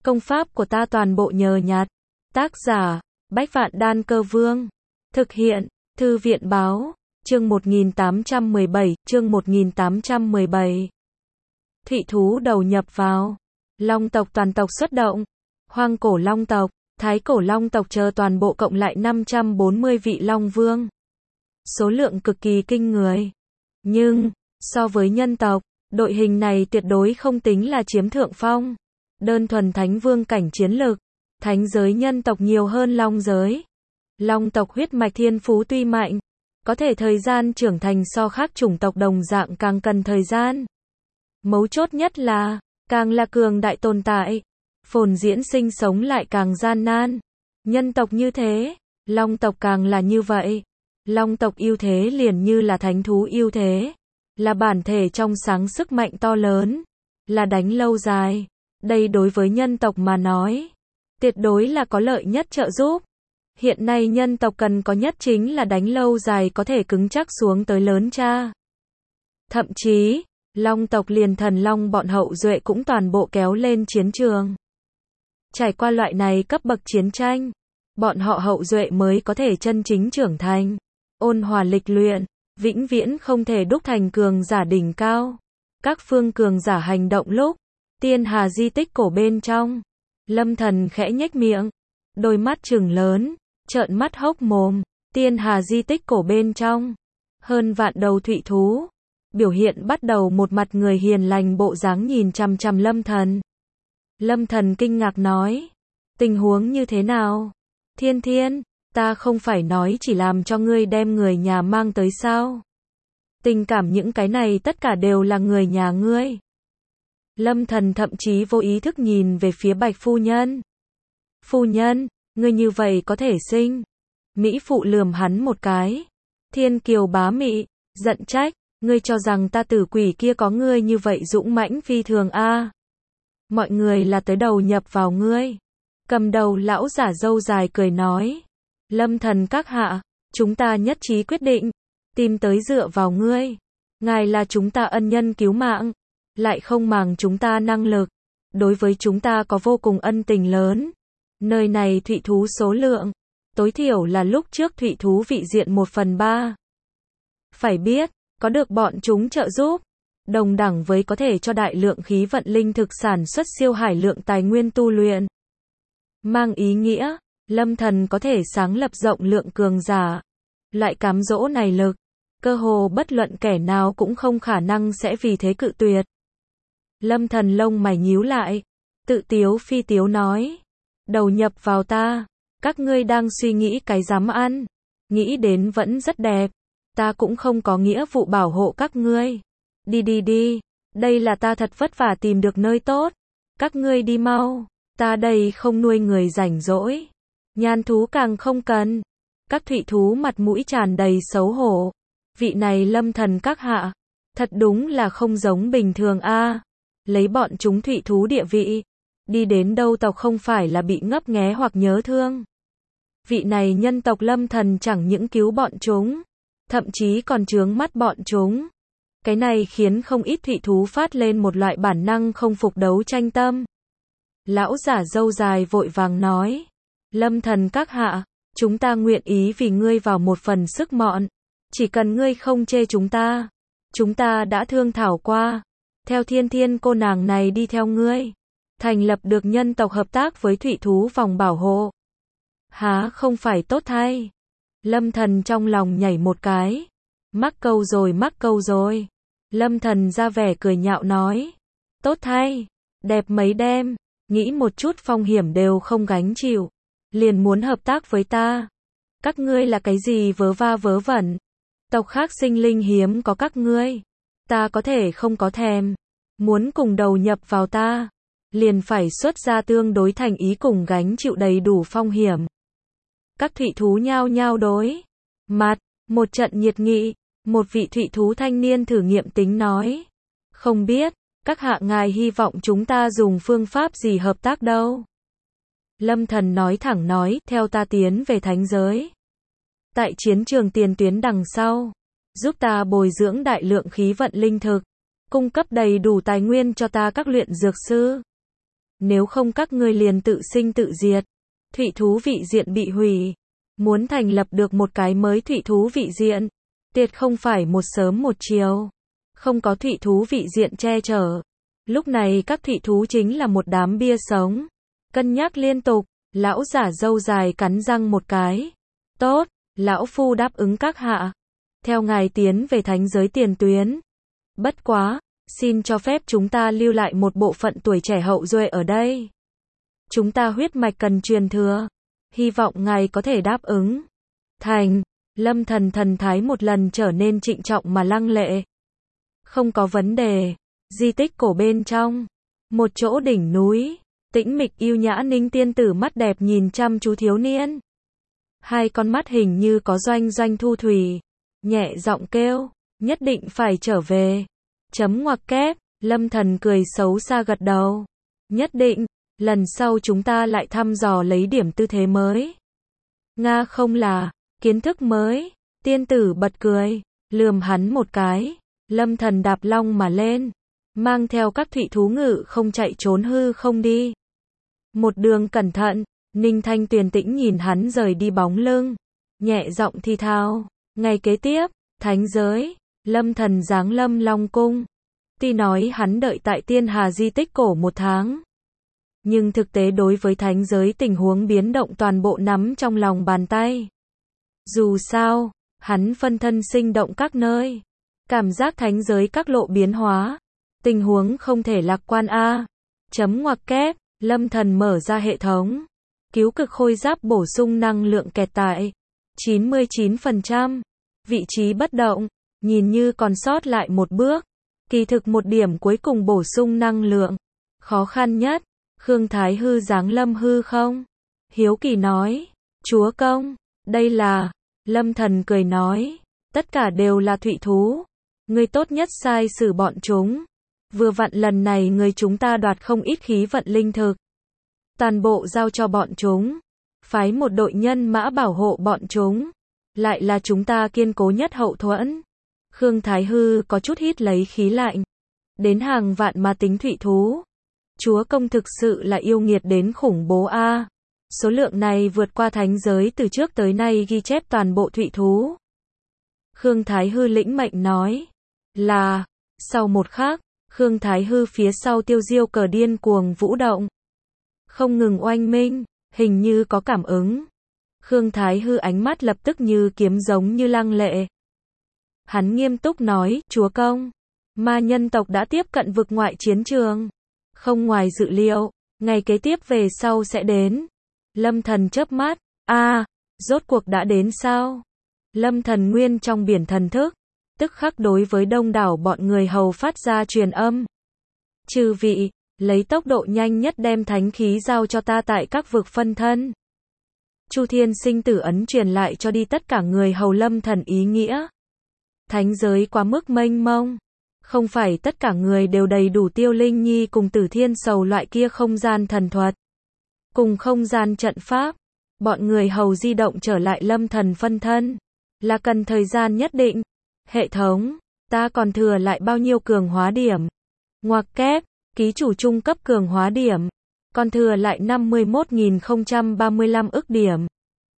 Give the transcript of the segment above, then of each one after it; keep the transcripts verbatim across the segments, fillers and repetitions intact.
Công pháp của ta toàn bộ nhờ nhặt. Tác giả, Bách Vạn Đan Cơ Vương. Thực hiện, Thư viện Báo. Chương một nghìn tám trăm mười bảy, chương một nghìn tám trăm mười bảy. Thụy thú đầu nhập vào. Long tộc toàn tộc xuất động. Hoang cổ long tộc, thái cổ long tộc chờ toàn bộ cộng lại năm trăm bốn mươi vị long vương. Số lượng cực kỳ kinh người. Nhưng, so với nhân tộc, đội hình này tuyệt đối không tính là chiếm thượng phong. Đơn thuần thánh vương cảnh chiến lực, thánh giới nhân tộc nhiều hơn long giới. Long tộc huyết mạch thiên phú tuy mạnh, có thể thời gian trưởng thành so khác chủng tộc đồng dạng càng cần thời gian. Mấu chốt nhất là, càng là cường đại tồn tại, phồn diễn sinh sống lại càng gian nan. Nhân tộc như thế, long tộc càng là như vậy. Long tộc ưu thế liền như là thánh thú ưu thế, là bản thể trong sáng sức mạnh to lớn, là đánh lâu dài. Đây đối với nhân tộc mà nói, tuyệt đối là có lợi nhất trợ giúp. Hiện nay nhân tộc cần có nhất chính là đánh lâu dài có thể cứng chắc xuống tới lớn cha. Thậm chí, long tộc liền thần long bọn hậu duệ cũng toàn bộ kéo lên chiến trường. Trải qua loại này cấp bậc chiến tranh, bọn họ hậu duệ mới có thể chân chính trưởng thành, ôn hòa lịch luyện, vĩnh viễn không thể đúc thành cường giả đỉnh cao. Các phương cường giả hành động lúc, tiên hà di tích cổ bên trong, Lâm Thần khẽ nhếch miệng, đôi mắt trừng lớn, trợn mắt hốc mồm. Tiên hà di tích cổ bên trong, hơn vạn đầu thụy thú, biểu hiện bắt đầu một mặt người hiền lành bộ dáng nhìn chằm chằm Lâm Thần. Lâm Thần kinh ngạc nói, tình huống như thế nào? Thiên Thiên, ta không phải nói chỉ làm cho ngươi đem người nhà mang tới sao? Tình cảm những cái này tất cả đều là người nhà ngươi. Lâm Thần thậm chí vô ý thức nhìn về phía Bạch phu nhân. Phu nhân, ngươi như vậy có thể sinh? Mỹ phụ lườm hắn một cái. Thiên kiều bá mị, giận trách, ngươi cho rằng ta tử quỷ kia có ngươi như vậy dũng mãnh phi thường a? À? Mọi người là tới đầu nhập vào ngươi. Cầm đầu lão giả râu dài cười nói, Lâm Thần các hạ, chúng ta nhất trí quyết định, tìm tới dựa vào ngươi. Ngài là chúng ta ân nhân cứu mạng, lại không màng chúng ta năng lực, đối với chúng ta có vô cùng ân tình lớn. Nơi này thụy thú số lượng, tối thiểu là lúc trước thụy thú vị diện một phần ba. Phải biết, có được bọn chúng trợ giúp, đồng đẳng với có thể cho đại lượng khí vận linh thực sản xuất siêu hải lượng tài nguyên tu luyện. Mang ý nghĩa, Lâm Thần có thể sáng lập rộng lượng cường giả. Loại cám dỗ này lực, cơ hồ bất luận kẻ nào cũng không khả năng sẽ vì thế cự tuyệt. Lâm Thần lông mày nhíu lại, tự tiếu phi tiếu nói, đầu nhập vào ta, các ngươi đang suy nghĩ cái dám ăn, nghĩ đến vẫn rất đẹp, ta cũng không có nghĩa vụ bảo hộ các ngươi. Đi đi đi, đây là ta thật vất vả tìm được nơi tốt, các ngươi đi mau, ta đây không nuôi người rảnh rỗi, nhan thú càng không cần. Các thụy thú mặt mũi tràn đầy xấu hổ, vị này Lâm Thần các hạ, thật đúng là không giống bình thường a. À. Lấy bọn chúng thụy thú địa vị, đi đến đâu tộc không phải là bị ngấp nghé hoặc nhớ thương. Vị này nhân tộc Lâm Thần chẳng những cứu bọn chúng, thậm chí còn chướng mắt bọn chúng. Cái này khiến không ít thụy thú phát lên một loại bản năng không phục đấu tranh tâm. Lão giả râu dài vội vàng nói, Lâm Thần các hạ, chúng ta nguyện ý vì ngươi vào một phần sức mọn, chỉ cần ngươi không chê chúng ta. Chúng ta đã thương thảo qua, theo Thiên Thiên cô nàng này đi theo ngươi, thành lập được nhân tộc hợp tác với thụy thú vòng bảo hộ. Há không phải tốt thay? Lâm Thần trong lòng nhảy một cái, mắc câu rồi mắc câu rồi. Lâm Thần ra vẻ cười nhạo nói, tốt thay, đẹp mấy đêm, nghĩ một chút phong hiểm đều không gánh chịu, liền muốn hợp tác với ta. Các ngươi là cái gì vớ va vớ vẩn? Tộc khác sinh linh hiếm có các ngươi, ta có thể không có thèm. Muốn cùng đầu nhập vào ta, liền phải xuất ra tương đối thành ý cùng gánh chịu đầy đủ phong hiểm. Các thụy thú nhao nhao đối mặt, một trận nhiệt nghị. Một vị thụy thú thanh niên thử nghiệm tính nói, không biết, các hạ ngài hy vọng chúng ta dùng phương pháp gì hợp tác đâu? Lâm Thần nói thẳng nói, theo ta tiến về thánh giới. Tại chiến trường tiền tuyến đằng sau, giúp ta bồi dưỡng đại lượng khí vận linh thực, cung cấp đầy đủ tài nguyên cho ta các luyện dược sư. nếu không các ngươi liền tự sinh tự diệt. Thủy thú vị diện bị hủy. Muốn thành lập được một cái mới thủy thú vị diện, tuyệt không phải một sớm một chiều. Không có thủy thú vị diện che chở. Lúc này các thủy thú chính là một đám bia sống. Cân nhắc liên tục, lão giả râu dài cắn răng một cái. Tốt, lão phu đáp ứng các hạ. Theo ngài tiến về thánh giới tiền tuyến. Bất quá, xin cho phép chúng ta lưu lại một bộ phận tuổi trẻ hậu duệ ở đây. Chúng ta huyết mạch cần truyền thừa. Hy vọng ngài có thể đáp ứng. Thành, Lâm Thần thần thái một lần trở nên trịnh trọng mà lăng lệ. Không có vấn đề. Di tích cổ bên trong. Một chỗ đỉnh núi. Tĩnh mịch yêu nhã Ninh tiên tử mắt đẹp nhìn chăm chú thiếu niên. Hai con mắt hình như có doanh doanh thu thủy. Nhẹ giọng kêu. Nhất định phải trở về. Chấm ngoặc kép. Lâm Thần cười xấu xa gật đầu. Nhất định. Lần sau chúng ta lại thăm dò lấy điểm tư thế mới. Nga không là. Kiến thức mới. Tiên tử bật cười. Lườm hắn một cái. Lâm Thần đạp long mà lên. Mang theo các thủy thú ngự không chạy trốn hư không đi. Một đường cẩn thận. Ninh Thanh Tuyền tĩnh nhìn hắn rời đi bóng lưng. Nhẹ giọng thi thao. Ngày kế tiếp. Thánh giới. Lâm Thần giáng lâm Long Cung. Tuy nói hắn đợi tại Tiên Hà di tích cổ một tháng. Nhưng thực tế đối với thánh giới tình huống biến động toàn bộ nắm trong lòng bàn tay. Dù sao, hắn phân thân sinh động các nơi. Cảm giác thánh giới các lộ biến hóa. Tình huống không thể lạc quan a. Chấm ngoặc kép, Lâm Thần mở ra hệ thống. Cứu cực khôi giáp bổ sung năng lượng kẹt tại chín mươi chín phần trăm. Vị trí bất động, nhìn như còn sót lại một bước. Kỳ thực một điểm cuối cùng bổ sung năng lượng. Khó khăn nhất. Khương Thái Hư giáng lâm hư không? Hiếu kỳ nói. Chúa công, đây là. Lâm Thần cười nói. Tất cả đều là thủy thú. Ngươi tốt nhất sai xử bọn chúng. Vừa vặn lần này người chúng ta đoạt không ít khí vận linh thực. Toàn bộ giao cho bọn chúng. Phái một đội nhân mã bảo hộ bọn chúng. Lại là chúng ta kiên cố nhất hậu thuẫn. Khương Thái Hư có chút hít lấy khí lạnh. Đến hàng vạn mà tính thủy thú. Chúa công thực sự là yêu nghiệt đến khủng bố a. Số lượng này vượt qua thánh giới từ trước tới nay ghi chép toàn bộ thủy thú. Khương Thái Hư lĩnh mệnh nói. Là. Sau một khắc, Khương Thái Hư phía sau tiêu diêu cờ điên cuồng vũ động. Không ngừng oanh minh, hình như có cảm ứng. Khương Thái Hư ánh mắt lập tức như kiếm giống như lăng lệ. Hắn nghiêm túc nói, chúa công, ma nhân tộc đã tiếp cận vực ngoại chiến trường. Không ngoài dự liệu, ngày kế tiếp về sau sẽ đến. Lâm Thần chớp mắt, a, à, rốt cuộc đã đến sao? Lâm Thần nguyên trong biển thần thức, tức khắc đối với đông đảo bọn người hầu phát ra truyền âm. Chư vị, lấy tốc độ nhanh nhất đem thánh khí giao cho ta tại các vực phân thân. Chu Thiên sinh tử ấn truyền lại cho đi tất cả người hầu Lâm Thần ý nghĩa. Thánh giới quá mức mênh mông. Không phải tất cả người đều đầy đủ tiêu linh nhi cùng tử thiên sầu loại kia không gian thần thuật. Cùng không gian trận pháp. Bọn người hầu di động trở lại Lâm Thần phân thân. Là cần thời gian nhất định. Hệ thống. Ta còn thừa lại bao nhiêu cường hóa điểm? Ngoặc kép. Ký chủ trung cấp cường hóa điểm. Còn thừa lại năm mươi mốt nghìn không trăm ba mươi lăm ức điểm.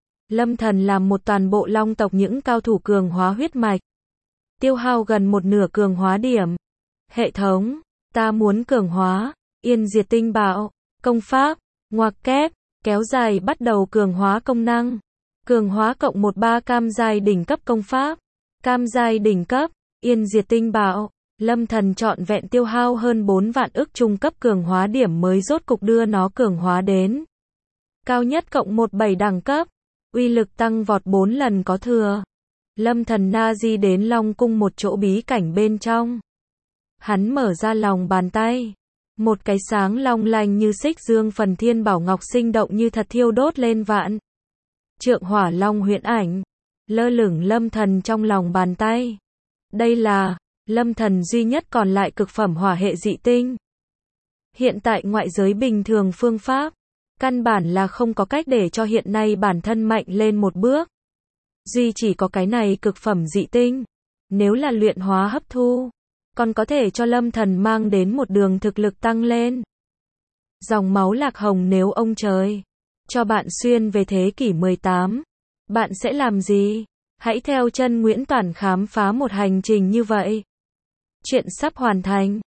Lâm Thần làm một toàn bộ long tộc những cao thủ cường hóa huyết mạch. Tiêu hao gần một nửa cường hóa điểm. Hệ thống, ta muốn cường hóa, yên diệt tinh bạo, công pháp, ngoặc kép, kéo dài bắt đầu cường hóa công năng. Cường hóa cộng một ba cam giai đỉnh cấp công pháp, cam giai đỉnh cấp, yên diệt tinh bạo. Lâm Thần trọn vẹn tiêu hao hơn bốn vạn ức trung cấp cường hóa điểm mới rốt cục đưa nó cường hóa đến. Cao nhất cộng một bảy đẳng cấp, uy lực tăng vọt bốn lần có thừa. Lâm Thần na di đến Long Cung một chỗ bí cảnh bên trong. Hắn mở ra lòng bàn tay. Một cái sáng long lanh như xích dương phần thiên bảo ngọc sinh động như thật thiêu đốt lên vạn. Trượng hỏa long huyễn ảnh. Lơ lửng Lâm Thần trong lòng bàn tay. Đây là Lâm Thần duy nhất còn lại cực phẩm hỏa hệ dị tinh. Hiện tại ngoại giới bình thường phương pháp. Căn bản là không có cách để cho hiện nay bản thân mạnh lên một bước. Duy chỉ có cái này cực phẩm dị tinh. Nếu là luyện hóa hấp thu, còn có thể cho Lâm Thần mang đến một đường thực lực tăng lên. Dòng máu lạc hồng nếu ông trời cho bạn xuyên về thế kỷ mười tám, bạn sẽ làm gì? Hãy theo chân Nguyễn Toản khám phá một hành trình như vậy. Chuyện sắp hoàn thành.